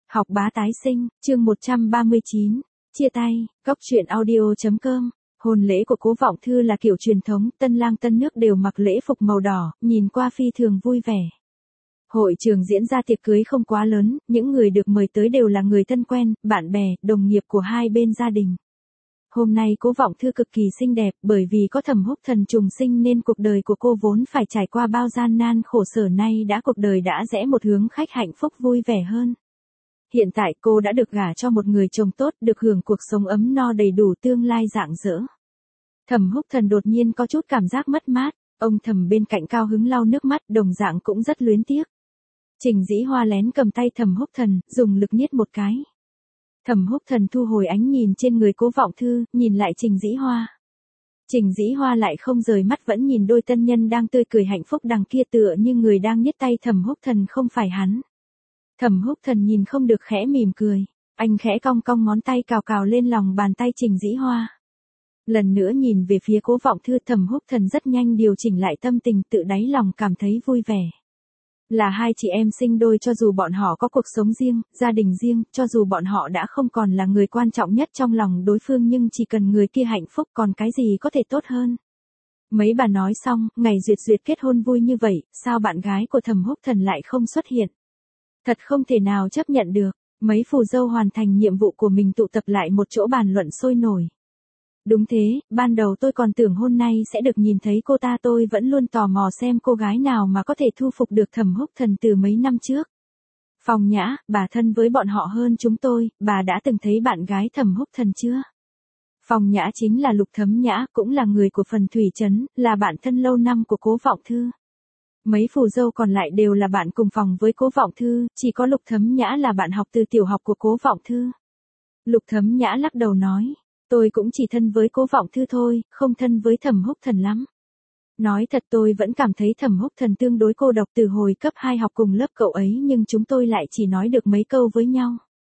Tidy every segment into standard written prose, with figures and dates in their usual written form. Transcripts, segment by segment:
Học bá tái sinh, chương 139, chia tay, góc truyện audio.com. Hôn lễ của Cố Vọng Thư là kiểu truyền thống, tân lang tân nước đều mặc lễ phục màu đỏ, nhìn qua phi thường vui vẻ. Hội trường diễn ra tiệc cưới không quá lớn, những người được mời tới đều là người thân quen, bạn bè, đồng nghiệp của hai bên gia đình. Hôm nay Cố Vọng Thư cực kỳ xinh đẹp, bởi vì có Thẩm Húc Thần trùng sinh nên cuộc đời của cô vốn phải trải qua bao gian nan khổ sở, nay cuộc đời đã rẽ một hướng khách hạnh phúc vui vẻ hơn. Hiện tại cô đã được gả cho một người chồng tốt, được hưởng cuộc sống ấm no đầy đủ, tương lai rạng rỡ. Thẩm Húc Thần đột nhiên có chút cảm giác mất mát, ông Thẩm bên cạnh cao hứng lau nước mắt, đồng dạng cũng rất luyến tiếc. Trình Dĩ Hoa lén cầm tay Thẩm Húc Thần, dùng lực niết một cái. Thẩm Húc Thần thu hồi ánh nhìn trên người Cố Vọng Thư, nhìn lại Trình Dĩ Hoa. Trình Dĩ Hoa lại không rời mắt, vẫn nhìn đôi tân nhân đang tươi cười hạnh phúc đằng kia, tựa như người đang niết tay Thẩm Húc Thần không phải hắn. Thẩm Húc Thần nhìn không được khẽ mỉm cười, anh khẽ cong cong ngón tay cào cào lên lòng bàn tay Trình Dĩ Hoa. Lần nữa nhìn về phía Cố Vọng Thư, Thẩm Húc Thần rất nhanh điều chỉnh lại tâm tình, tự đáy lòng cảm thấy vui vẻ. Là hai chị em sinh đôi, cho dù bọn họ có cuộc sống riêng, gia đình riêng, cho dù bọn họ đã không còn là người quan trọng nhất trong lòng đối phương, nhưng chỉ cần người kia hạnh phúc còn cái gì có thể tốt hơn. Mấy bà nói xong, ngày duyệt kết hôn vui như vậy, sao bạn gái của Thẩm Húc Thần lại không xuất hiện? Thật không thể nào chấp nhận được, mấy phù dâu hoàn thành nhiệm vụ của mình tụ tập lại một chỗ bàn luận sôi nổi. Đúng thế, ban đầu tôi còn tưởng hôm nay sẽ được nhìn thấy cô ta, tôi vẫn luôn tò mò xem cô gái nào mà có thể thu phục được Thẩm Húc Thần từ mấy năm trước. Phong Nhã, bà thân với bọn họ hơn chúng tôi, bà đã từng thấy bạn gái Thẩm Húc Thần chưa? Phong Nhã chính là Lục Thấm Nhã, cũng là người của Phần Thủy Trấn, là bạn thân lâu năm của Cố Vọng Thư. Mấy phù dâu còn lại đều là bạn cùng phòng với Cố Vọng Thư, chỉ có Lục Thấm Nhã là bạn học từ tiểu học của Cố Vọng Thư. Lục Thấm Nhã lắc đầu nói, tôi cũng chỉ thân với Cố Vọng Thư thôi, không thân với Thẩm Húc Thần lắm. Nói thật, tôi vẫn cảm thấy Thẩm Húc Thần tương đối cô độc, từ hồi cấp 2 học cùng lớp cậu ấy nhưng chúng tôi lại chỉ nói được mấy câu với nhau.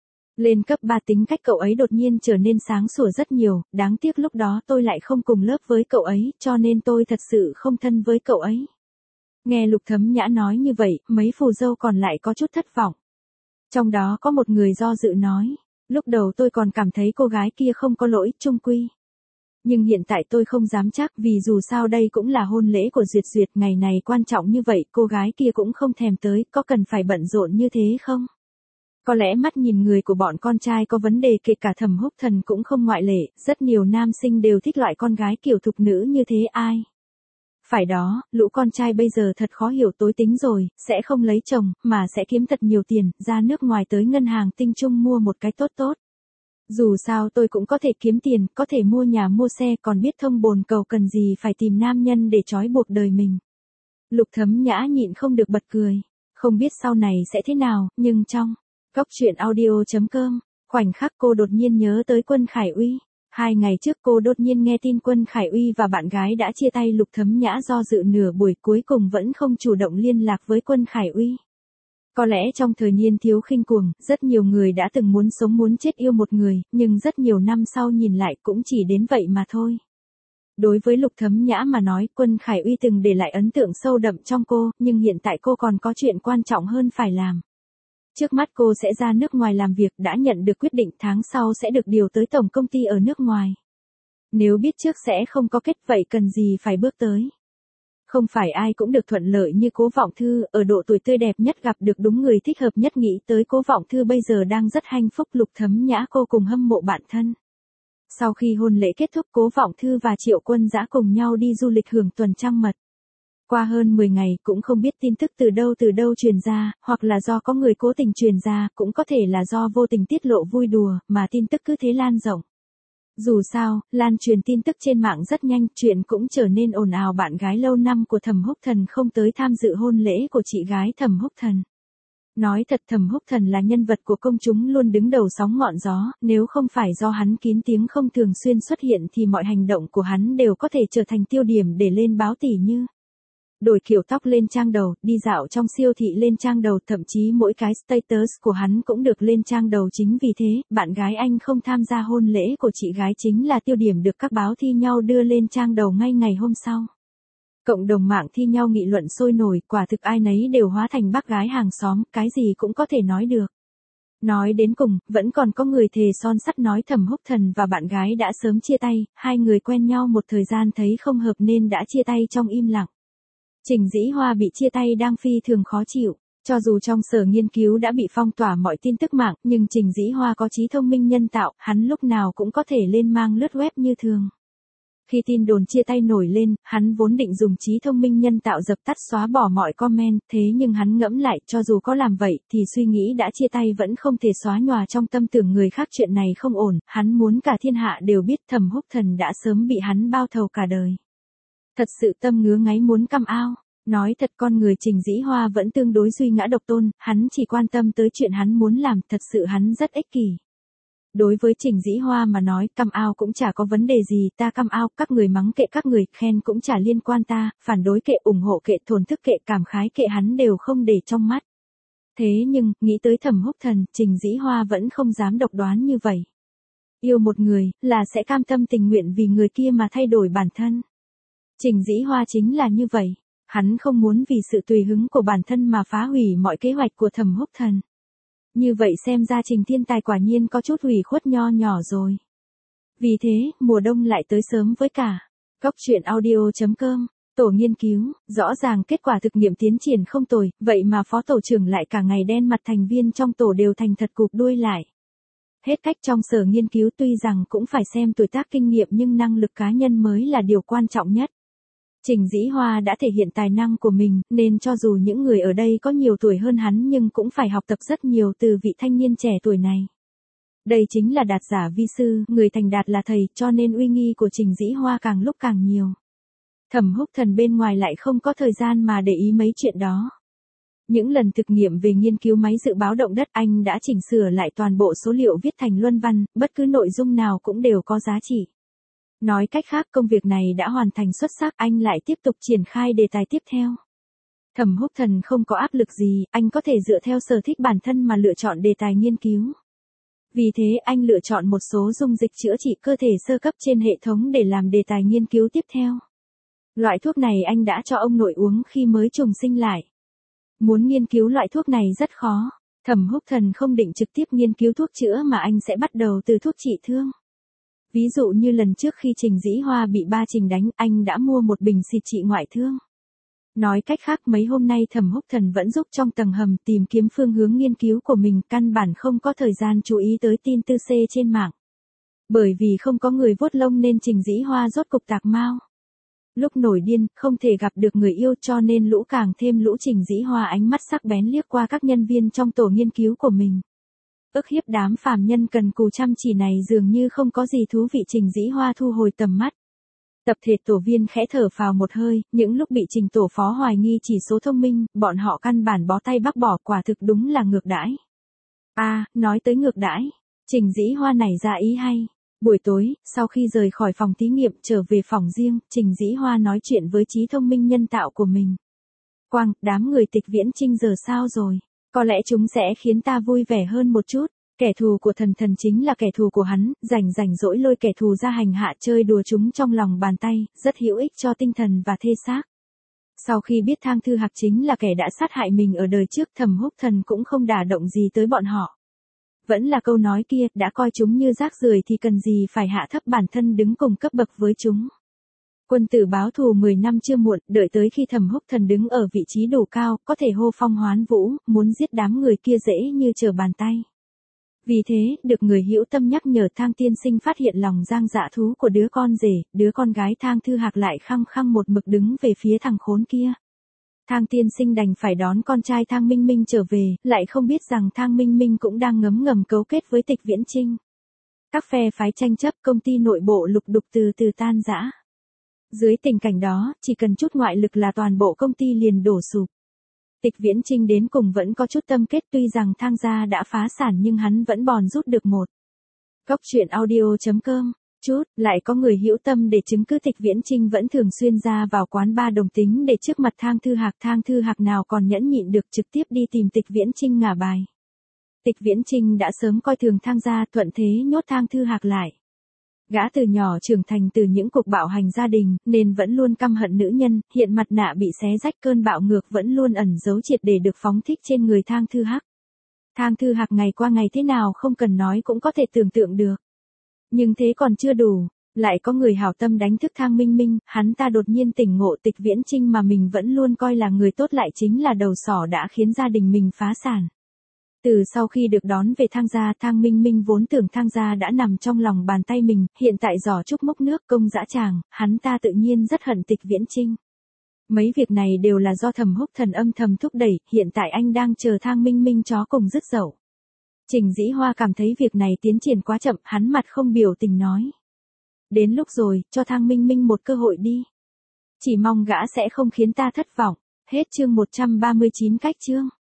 Lên cấp 3 tính cách cậu ấy đột nhiên trở nên sáng sủa rất nhiều, đáng tiếc lúc đó tôi lại không cùng lớp với cậu ấy, cho nên tôi thật sự không thân với cậu ấy. Nghe Lục Thấm Nhã nói như vậy, mấy phù dâu còn lại có chút thất vọng. Trong đó có một người do dự nói, lúc đầu tôi còn cảm thấy cô gái kia không có lỗi, chung quy. Nhưng hiện tại tôi không dám chắc, vì dù sao đây cũng là hôn lễ của Duyệt, ngày này quan trọng như vậy, cô gái kia cũng không thèm tới, có cần phải bận rộn như thế không? Có lẽ mắt nhìn người của bọn con trai có vấn đề, kể cả Thẩm Húc Thần cũng không ngoại lệ, rất nhiều nam sinh đều thích loại con gái kiểu thục nữ như thế ai. Phải đó, lũ con trai bây giờ thật khó hiểu, tối tính rồi, sẽ không lấy chồng, mà sẽ kiếm thật nhiều tiền, ra nước ngoài tới ngân hàng Tinh Trung mua một cái tốt. Dù sao tôi cũng có thể kiếm tiền, có thể mua nhà mua xe, còn biết thông bồn cầu, cần gì phải tìm nam nhân để trói buộc đời mình. Lục Thấm Nhã nhịn không được bật cười. Không biết sau này sẽ thế nào, nhưng trong góc truyện audio.com, khoảnh khắc cô đột nhiên nhớ tới Quân Khải Uy. 2 ngày trước cô đột nhiên nghe tin Quân Khải Uy và bạn gái đã chia tay. Lục Thấm Nhã do dự nửa buổi, cuối cùng vẫn không chủ động liên lạc với Quân Khải Uy. Có lẽ trong thời niên thiếu khinh cuồng, rất nhiều người đã từng muốn sống muốn chết yêu một người, nhưng rất nhiều năm sau nhìn lại cũng chỉ đến vậy mà thôi. Đối với Lục Thấm Nhã mà nói, Quân Khải Uy từng để lại ấn tượng sâu đậm trong cô, nhưng hiện tại cô còn có chuyện quan trọng hơn phải làm. Trước mắt cô sẽ ra nước ngoài làm việc, đã nhận được quyết định, tháng sau sẽ được điều tới tổng công ty ở nước ngoài. Nếu biết trước sẽ không có kết, vậy cần gì phải bước tới. Không phải ai cũng được thuận lợi như Cố Vọng Thư, ở độ tuổi tươi đẹp nhất gặp được đúng người thích hợp nhất. Nghĩ tới Cố Vọng Thư bây giờ đang rất hạnh phúc, Lục Thấm Nhã cô cùng hâm mộ bạn thân. Sau khi hôn lễ kết thúc, Cố Vọng Thư và Triệu Quân Dã cùng nhau đi du lịch hưởng tuần trăng mật. Qua hơn 10 ngày, cũng không biết tin tức từ đâu truyền ra, hoặc là do có người cố tình truyền ra, cũng có thể là do vô tình tiết lộ vui đùa, mà tin tức cứ thế lan rộng. Dù sao, lan truyền tin tức trên mạng rất nhanh, chuyện cũng trở nên ồn ào. Bạn gái lâu năm của Thẩm Húc Thần không tới tham dự hôn lễ của chị gái Thẩm Húc Thần. Nói thật, Thẩm Húc Thần là nhân vật của công chúng, luôn đứng đầu sóng ngọn gió, nếu không phải do hắn kín tiếng không thường xuyên xuất hiện thì mọi hành động của hắn đều có thể trở thành tiêu điểm để lên báo, tỉ như đổi kiểu tóc lên trang đầu, đi dạo trong siêu thị lên trang đầu, thậm chí mỗi cái status của hắn cũng được lên trang đầu. Chính vì thế, bạn gái anh không tham gia hôn lễ của chị gái chính là tiêu điểm được các báo thi nhau đưa lên trang đầu ngay ngày hôm sau. Cộng đồng mạng thi nhau nghị luận sôi nổi, quả thực ai nấy đều hóa thành bác gái hàng xóm, cái gì cũng có thể nói được. Nói đến cùng, vẫn còn có người thề son sắt nói Thẩm Húc Thần và bạn gái đã sớm chia tay, hai người quen nhau một thời gian thấy không hợp nên đã chia tay trong im lặng. Trình Dĩ Hoa bị chia tay đang phi thường khó chịu. Cho dù trong sở nghiên cứu đã bị phong tỏa mọi tin tức mạng, nhưng Trình Dĩ Hoa có trí thông minh nhân tạo, hắn lúc nào cũng có thể lên mang lướt web như thường. Khi tin đồn chia tay nổi lên, hắn vốn định dùng trí thông minh nhân tạo dập tắt xóa bỏ mọi comment, thế nhưng hắn ngẫm lại, cho dù có làm vậy, thì suy nghĩ đã chia tay vẫn không thể xóa nhòa trong tâm tưởng người khác chuyện này không ổn, hắn muốn cả thiên hạ đều biết Thẩm Húc Thần đã sớm bị hắn bao thầu cả đời. Thật sự tâm ngứa ngáy muốn căm ao. Nói thật con người Trình Dĩ Hoa vẫn tương đối duy ngã độc tôn, hắn chỉ quan tâm tới chuyện hắn muốn làm, thật sự hắn rất ích kỷ. Đối với Trình Dĩ Hoa mà nói, căm ao cũng chả có vấn đề gì, ta căm ao, các người mắng kệ các người, khen cũng chả liên quan ta, phản đối kệ, ủng hộ kệ, thổn thức kệ, cảm khái kệ hắn đều không để trong mắt. Thế nhưng, nghĩ tới Thẩm Húc Thần, Trình Dĩ Hoa vẫn không dám độc đoán như vậy. Yêu một người, là sẽ cam tâm tình nguyện vì người kia mà thay đổi bản thân. Trình Dĩ Hoa chính là như vậy. Hắn không muốn vì sự tùy hứng của bản thân mà phá hủy mọi kế hoạch của Thẩm Húc Thần. Như vậy xem ra Trình Thiên Tài quả nhiên có chút hủy khuất nho nhỏ rồi. Vì thế, mùa đông lại tới sớm với cả. Góc truyện audio.com, tổ nghiên cứu, rõ ràng kết quả thực nghiệm tiến triển không tồi, vậy mà phó tổ trưởng lại cả ngày đen mặt thành viên trong tổ đều thành thật cụp đuôi lại. Hết cách trong sở nghiên cứu tuy rằng cũng phải xem tuổi tác kinh nghiệm nhưng năng lực cá nhân mới là điều quan trọng nhất. Trình Dĩ Hoa đã thể hiện tài năng của mình, nên cho dù những người ở đây có nhiều tuổi hơn hắn nhưng cũng phải học tập rất nhiều từ vị thanh niên trẻ tuổi này. Đây chính là đạt giả vi sư, người thành đạt là thầy, cho nên uy nghi của Trình Dĩ Hoa càng lúc càng nhiều. Thẩm Húc Thần bên ngoài lại không có thời gian mà để ý mấy chuyện đó. Những lần thực nghiệm về nghiên cứu máy dự báo động đất anh đã chỉnh sửa lại toàn bộ số liệu viết thành luân văn, bất cứ nội dung nào cũng đều có giá trị. Nói cách khác công việc này đã hoàn thành xuất sắc, anh lại tiếp tục triển khai đề tài tiếp theo. Thẩm Húc Thần không có áp lực gì, anh có thể dựa theo sở thích bản thân mà lựa chọn đề tài nghiên cứu. Vì thế anh lựa chọn một số dung dịch chữa trị cơ thể sơ cấp trên hệ thống để làm đề tài nghiên cứu tiếp theo. Loại thuốc này anh đã cho ông nội uống khi mới trùng sinh lại. Muốn nghiên cứu loại thuốc này rất khó. Thẩm Húc Thần không định trực tiếp nghiên cứu thuốc chữa mà anh sẽ bắt đầu từ thuốc trị thương. Ví dụ như lần trước khi Trình Dĩ Hoa bị ba Trình đánh, anh đã mua một bình xịt trị ngoại thương. Nói cách khác mấy hôm nay Thẩm Húc Thần vẫn giúp trong tầng hầm tìm kiếm phương hướng nghiên cứu của mình, căn bản không có thời gian chú ý tới tin tư C trên mạng. Bởi vì không có người vuốt lông nên Trình Dĩ Hoa rốt cục tạc mau. Lúc nổi điên, không thể gặp được người yêu cho nên lũ càng thêm lũ Trình Dĩ Hoa ánh mắt sắc bén liếc qua các nhân viên trong tổ nghiên cứu của mình. Ức hiếp đám phàm nhân cần cù chăm chỉ này dường như không có gì thú vị. Trình Dĩ Hoa thu hồi tầm mắt. Tập thể tổ viên khẽ thở phào một hơi, những lúc bị Trình tổ phó hoài nghi chỉ số thông minh, bọn họ căn bản bó tay bác bỏ, quả thực đúng là ngược đãi. Nói tới ngược đãi, Trình Dĩ Hoa nảy ra ý hay. Buổi tối, sau khi rời khỏi phòng thí nghiệm trở về phòng riêng, Trình Dĩ Hoa nói chuyện với trí thông minh nhân tạo của mình. Quang, đám người Tịch Viễn Chinh giờ sao rồi? Có lẽ chúng sẽ khiến ta vui vẻ hơn một chút. Kẻ thù của thần thần chính là kẻ thù của hắn, rảnh rỗi lôi kẻ thù ra hành hạ chơi đùa chúng trong lòng bàn tay, rất hữu ích cho tinh thần và thể xác. Sau khi biết Thang Thư Hạc chính là kẻ đã sát hại mình ở đời trước, Thẩm Húc Thần cũng không đả động gì tới bọn họ. Vẫn là câu nói kia, đã coi chúng như rác rưởi thì cần gì phải hạ thấp bản thân đứng cùng cấp bậc với chúng. Quân tử báo thù 10 năm chưa muộn, đợi tới khi Thẩm Húc Thần đứng ở vị trí đủ cao, có thể hô phong hoán vũ, muốn giết đám người kia dễ như trở bàn tay. Vì thế, được người hữu tâm nhắc nhở, Thang tiên sinh phát hiện lòng giang dạ thú của đứa con rể, đứa con gái Thang Thư Hạc lại khăng khăng một mực đứng về phía thằng khốn kia. Thang tiên sinh đành phải đón con trai Thang Minh Minh trở về, lại không biết rằng Thang Minh Minh cũng đang ngấm ngầm cấu kết với Tịch Viễn Chinh. Các phe phái tranh chấp, công ty nội bộ lục đục từ từ tan rã. Dưới tình cảnh đó, chỉ cần chút ngoại lực là toàn bộ công ty liền đổ sụp. Tịch Viễn Chinh đến cùng vẫn có chút tâm kết, tuy rằng Thang gia đã phá sản nhưng hắn vẫn bòn rút được một. Góc truyện audio.com, lại có người hữu tâm để chứng cứ Tịch Viễn Chinh vẫn thường xuyên ra vào quán bar đồng tính để trước mặt Thang Thư Hạc. Thang Thư Hạc nào còn nhẫn nhịn được, trực tiếp đi tìm Tịch Viễn Chinh ngả bài. Tịch Viễn Chinh đã sớm coi thường Thang gia, thuận thế nhốt Thang Thư Hạc lại. Gã từ nhỏ trưởng thành từ những cuộc bạo hành gia đình, nên vẫn luôn căm hận nữ nhân, hiện mặt nạ bị xé rách, cơn bạo ngược vẫn luôn ẩn giấu triệt để được phóng thích trên người Thang Thư Hạc. Thang Thư Hạc ngày qua ngày thế nào không cần nói cũng có thể tưởng tượng được. Nhưng thế còn chưa đủ, lại có người hảo tâm đánh thức Thang Minh Minh, hắn ta đột nhiên tỉnh ngộ Tịch Viễn Chinh mà mình vẫn luôn coi là người tốt lại chính là đầu sỏ đã khiến gia đình mình phá sản. Từ sau khi được đón về Thang gia, Thang Minh Minh vốn tưởng Thang gia đã nằm trong lòng bàn tay mình, hiện tại giỏ trúc mốc nước công dã tràng, hắn ta tự nhiên rất hận Tịch Viễn Chinh. Mấy việc này đều là do Thẩm Húc Thần âm thầm thúc đẩy, hiện tại anh đang chờ Thang Minh Minh chó cùng dứt dậu. Trình Dĩ Hoa cảm thấy việc này tiến triển quá chậm, hắn mặt không biểu tình nói. Đến lúc rồi, cho Thang Minh Minh một cơ hội đi. Chỉ mong gã sẽ không khiến ta thất vọng. Hết chương 139 cách chương.